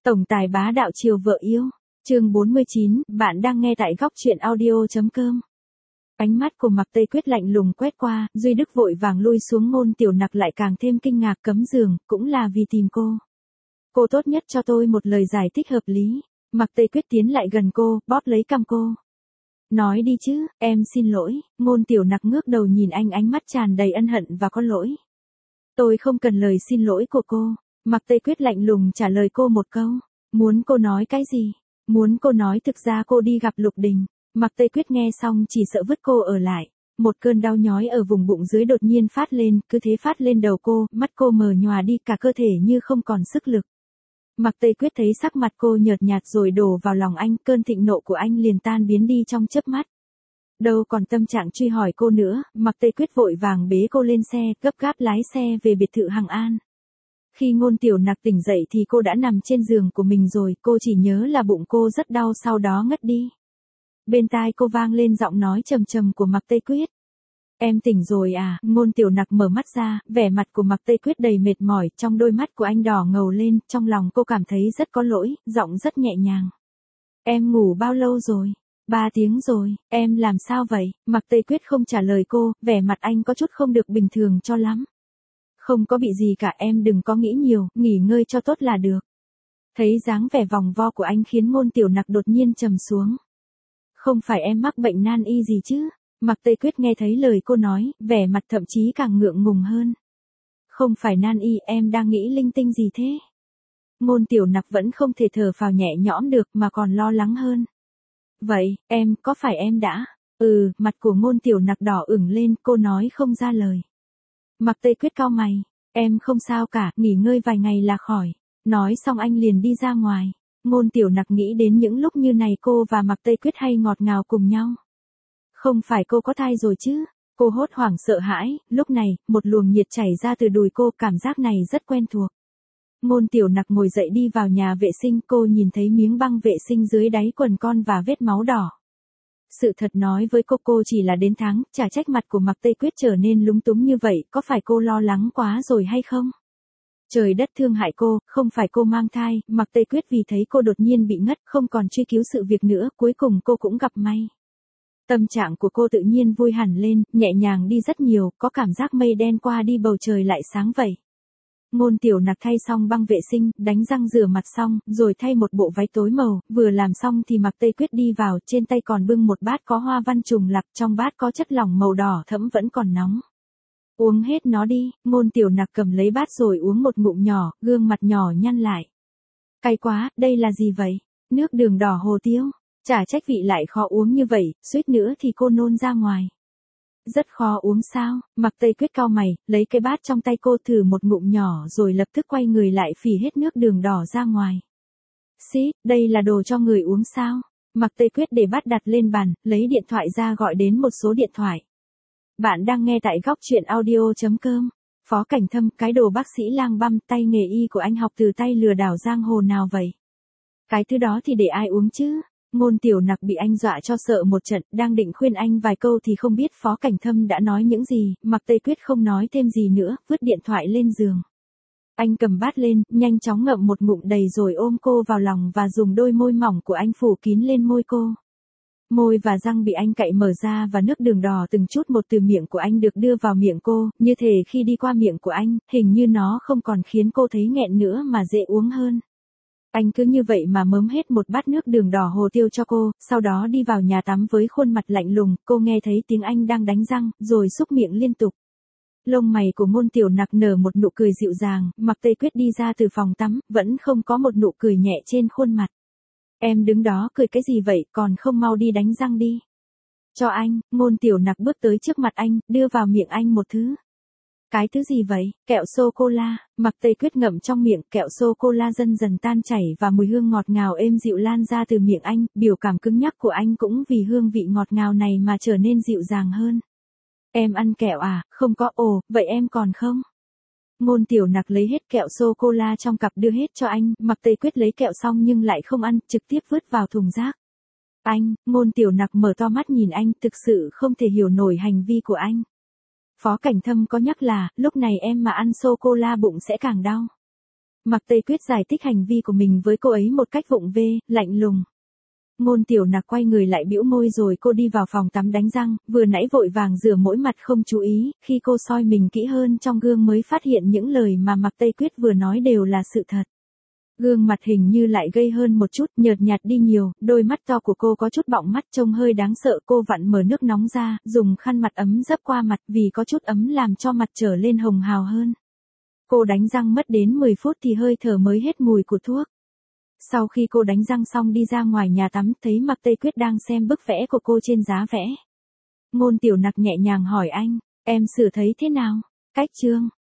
Tổng tài bá đạo chiều vợ yêu. Chương 49, bạn đang nghe tại góc truyện audio.com. Ánh mắt của Mạc Tây Quyết lạnh lùng quét qua, Duy Đức vội vàng lui xuống. Ngôn Tiểu Nặc lại càng thêm kinh ngạc, cấm giường, cũng là vì tìm cô. Cô tốt nhất cho tôi một lời giải thích hợp lý. Mạc Tây Quyết tiến lại gần cô, bóp lấy cằm cô. Nói đi chứ, em xin lỗi. Ngôn Tiểu Nặc ngước đầu nhìn anh, ánh mắt tràn đầy ân hận và có lỗi. Tôi không cần lời xin lỗi của cô. Mạc Tây Quyết lạnh lùng trả lời cô một câu. Muốn cô nói cái gì? Muốn cô nói thực ra cô đi gặp Lục Đình. Mạc Tây Quyết nghe xong chỉ sợ vứt cô ở lại. Một cơn đau nhói ở vùng bụng dưới đột nhiên phát lên, cứ thế phát lên đầu cô, mắt cô mờ nhòa đi, cả cơ thể như không còn sức lực. Mạc Tây Quyết thấy sắc mặt cô nhợt nhạt rồi đổ vào lòng anh, cơn thịnh nộ của anh liền tan biến đi trong chớp mắt. Đâu còn tâm trạng truy hỏi cô nữa, Mạc Tây Quyết vội vàng bế cô lên xe, gấp gáp lái xe về biệt thự Hằng An. Khi Ngôn Tiểu Nặc tỉnh dậy thì cô đã nằm trên giường của mình rồi, cô chỉ nhớ là bụng cô rất đau, sau đó ngất đi. Bên tai cô vang lên giọng nói trầm trầm của Mạc Tây Quyết. Em tỉnh rồi à? Ngôn Tiểu Nặc mở mắt ra, vẻ mặt của Mạc Tây Quyết đầy mệt mỏi, trong đôi mắt của anh đỏ ngầu lên, trong lòng cô cảm thấy rất có lỗi, giọng rất nhẹ nhàng. Em ngủ bao lâu rồi? 3 tiếng rồi, em làm sao vậy? Mạc Tây Quyết không trả lời cô, vẻ mặt anh có chút không được bình thường cho lắm. Không có bị gì cả, em đừng có nghĩ nhiều, nghỉ ngơi cho tốt là được. Thấy dáng vẻ vòng vo của anh khiến Ngôn Tiểu Nặc đột nhiên trầm xuống. Không phải em mắc bệnh nan y gì chứ? Mạc Tây Quyết nghe thấy lời cô nói, vẻ mặt thậm chí càng ngượng ngùng hơn. Không phải nan y, em đang nghĩ linh tinh gì thế? Ngôn Tiểu Nặc vẫn không thể thở phào nhẹ nhõm được mà còn lo lắng hơn. Vậy, có phải em đã? Mặt của Ngôn Tiểu Nặc đỏ ửng lên, cô nói không ra lời. Mạc Tây Quyết cau mày, em không sao cả, nghỉ ngơi vài ngày là khỏi. Nói xong anh liền đi ra ngoài. Ngôn Tiểu Nặc nghĩ đến những lúc như này cô và Mạc Tây Quyết hay ngọt ngào cùng nhau. Không phải cô có thai rồi chứ? Cô hốt hoảng sợ hãi, lúc này, một luồng nhiệt chảy ra từ đùi cô, cảm giác này rất quen thuộc. Ngôn Tiểu Nặc ngồi dậy đi vào nhà vệ sinh, cô nhìn thấy miếng băng vệ sinh dưới đáy quần con và vết máu đỏ. Sự thật nói với cô chỉ là đến tháng, chả trách mặt của Mạc Tây Quyết trở nên lúng túng như vậy, có phải cô lo lắng quá rồi hay không? Trời đất thương hại cô, không phải cô mang thai, Mạc Tây Quyết vì thấy cô đột nhiên bị ngất, không còn truy cứu sự việc nữa, cuối cùng cô cũng gặp may. Tâm trạng của cô tự nhiên vui hẳn lên, nhẹ nhàng đi rất nhiều, có cảm giác mây đen qua đi bầu trời lại sáng vậy. Ngôn Tiểu Nặc thay xong băng vệ sinh, đánh răng rửa mặt xong, rồi thay một bộ váy tối màu, vừa làm xong thì Mạc Tây Quyết đi vào, trên tay còn bưng một bát có hoa văn trùng lặc, trong bát có chất lỏng màu đỏ thẫm vẫn còn nóng. Uống hết nó đi. Ngôn Tiểu Nặc cầm lấy bát rồi uống một ngụm nhỏ, gương mặt nhỏ nhăn lại. Cay quá, đây là gì vậy? Nước đường đỏ hồ tiêu. Chả trách vị lại khó uống như vậy, suýt nữa thì cô nôn ra ngoài. Rất khó uống sao? Mạc Tây Quyết cau mày, lấy cái bát trong tay cô thử một ngụm nhỏ rồi lập tức quay người lại phì hết nước đường đỏ ra ngoài. Xí, đây là đồ cho người uống sao? Mạc Tây Quyết để bát đặt lên bàn, lấy điện thoại ra gọi đến một số điện thoại. Bạn đang nghe tại góc truyện audio.com. Phó Cảnh Thâm, cái đồ bác sĩ lang băm, tay nghề y của anh học từ tay lừa đảo giang hồ nào vậy? Cái thứ đó thì để ai uống chứ? Ngôn Tiểu Nặc bị anh dọa cho sợ một trận, đang định khuyên anh vài câu thì không biết Phó Cảnh Thâm đã nói những gì, Mạc Tây Quyết không nói thêm gì nữa, vứt điện thoại lên giường. Anh cầm bát lên, nhanh chóng ngậm một ngụm đầy rồi ôm cô vào lòng và dùng đôi môi mỏng của anh phủ kín lên môi cô. Môi và răng bị anh cạy mở ra và nước đường đỏ từng chút một từ miệng của anh được đưa vào miệng cô, như thể khi đi qua miệng của anh, hình như nó không còn khiến cô thấy nghẹn nữa mà dễ uống hơn. Anh cứ như vậy mà mớm hết một bát nước đường đỏ hồ tiêu cho cô, sau đó đi vào nhà tắm với khuôn mặt lạnh lùng, cô nghe thấy tiếng anh đang đánh răng, rồi xúc miệng liên tục. Lông mày của Ngôn Tiểu Nặc nở một nụ cười dịu dàng, Mạc Tây Quyết đi ra từ phòng tắm, vẫn không có một nụ cười nhẹ trên khuôn mặt. Em đứng đó cười cái gì vậy, còn không mau đi đánh răng đi. Cho anh. Ngôn Tiểu Nặc bước tới trước mặt anh, đưa vào miệng anh một thứ. Cái thứ gì vậy? Kẹo sô-cô-la. Mạc Tây Quyết ngậm trong miệng, kẹo sô-cô-la dần dần tan chảy và mùi hương ngọt ngào êm dịu lan ra từ miệng anh, biểu cảm cứng nhắc của anh cũng vì hương vị ngọt ngào này mà trở nên dịu dàng hơn. Em ăn kẹo à? Không có. Ồ, vậy em còn không? Ngôn Tiểu Nặc lấy hết kẹo sô-cô-la trong cặp đưa hết cho anh, Mạc Tây Quyết lấy kẹo xong nhưng lại không ăn, trực tiếp vứt vào thùng rác. Anh. Ngôn Tiểu Nặc mở to mắt nhìn anh, thực sự không thể hiểu nổi hành vi của anh. Phó Cảnh Thâm có nhắc là, lúc này em mà ăn sô-cô-la bụng sẽ càng đau. Mạc Tây Quyết giải thích hành vi của mình với cô ấy một cách vụng về, lạnh lùng. Ngôn Tiểu Nặc quay người lại bĩu môi rồi cô đi vào phòng tắm đánh răng, vừa nãy vội vàng rửa mỗi mặt không chú ý, khi cô soi mình kỹ hơn trong gương mới phát hiện những lời mà Mạc Tây Quyết vừa nói đều là sự thật. Gương mặt hình như lại gay hơn một chút, nhợt nhạt đi nhiều, đôi mắt to của cô có chút bọng mắt trông hơi đáng sợ. Cô vặn mở nước nóng ra, dùng khăn mặt ấm dấp qua mặt vì có chút ấm làm cho mặt trở lên hồng hào hơn. Cô đánh răng mất đến 10 phút thì hơi thở mới hết mùi của thuốc. Sau khi cô đánh răng xong đi ra ngoài nhà tắm, thấy Mạc Tây Quyết đang xem bức vẽ của cô trên giá vẽ. Ngôn Tiểu Nặc nhẹ nhàng hỏi anh, em sửa thấy thế nào? Cách chương